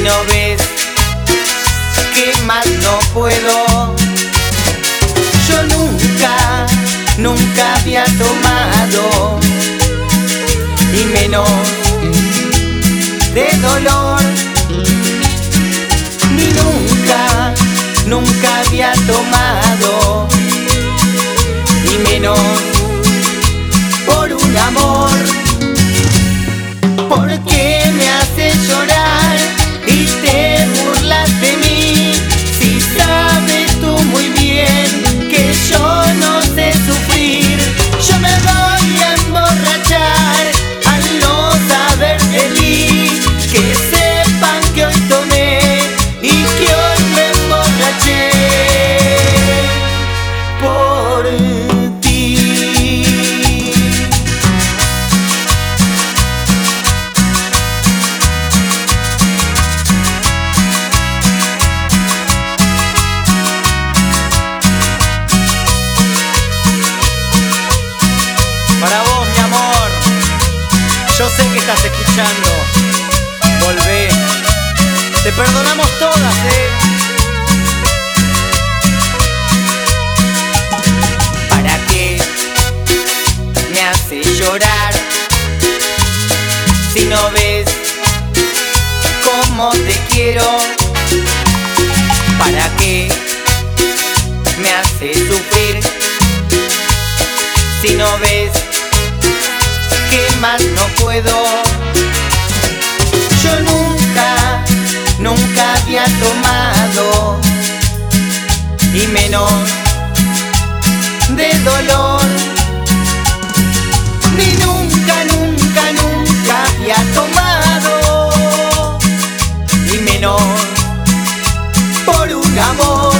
no ves que más no puedo. Yo nunca había tomado, y menos de dolor. Ni nunca había tomado, y menos por un amor. ¿Por qué me haces llorar y te burlas de mí? Si sabes tú muy bien que yo no sé sufrir. Yo me voy a emborrachar al no saber feliz. Que sepan que hoy tomé y que hoy me emborraché por ti. Para vos, mi amor, yo sé que estás escuchando. Volvé, te perdonamos todas, ¿Para qué me haces llorar si no ves cómo te quiero? ¿Para qué me haces sufrir si no ves que más no puedo? Yo nunca había tomado, y menos de dolor. Ni nunca había tomado, y menos por un amor.